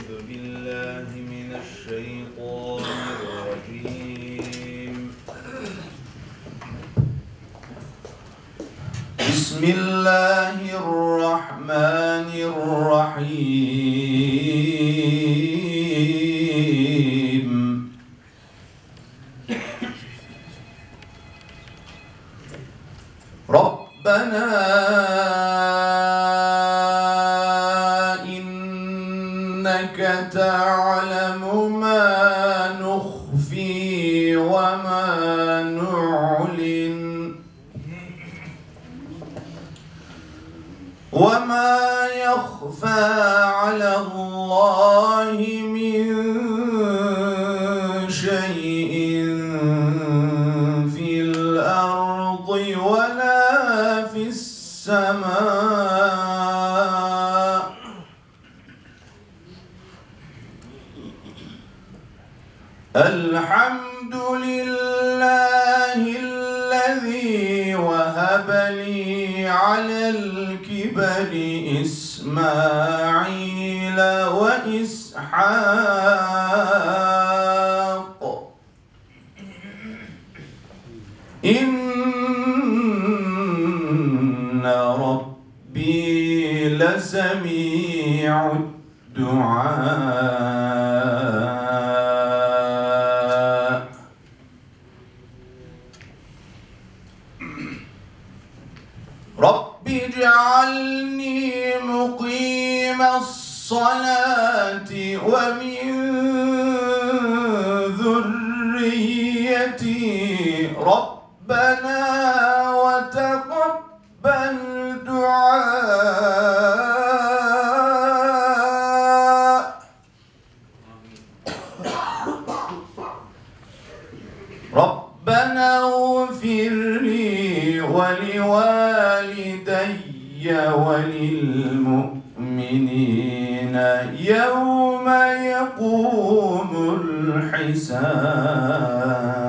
أعوذ بالله من الشيطان الرجيم. بسم الله الرحمن الرحيم. ربنا إنك تعلم ما نخفي وما نعلن وما يخفى على الله من شيء في الأرض ولا في السماء. الحمد لله الذي وهب لي على الكبر إسماعيل وإسحاق إن ربي لسميع الدعاء. رب اجعلني مقيم الصلاة ومن ذريتي ربنا وتقبل دعاء. ربنا اغفر لي ولوالدي وللمؤمنين يوم يقوم الحساب.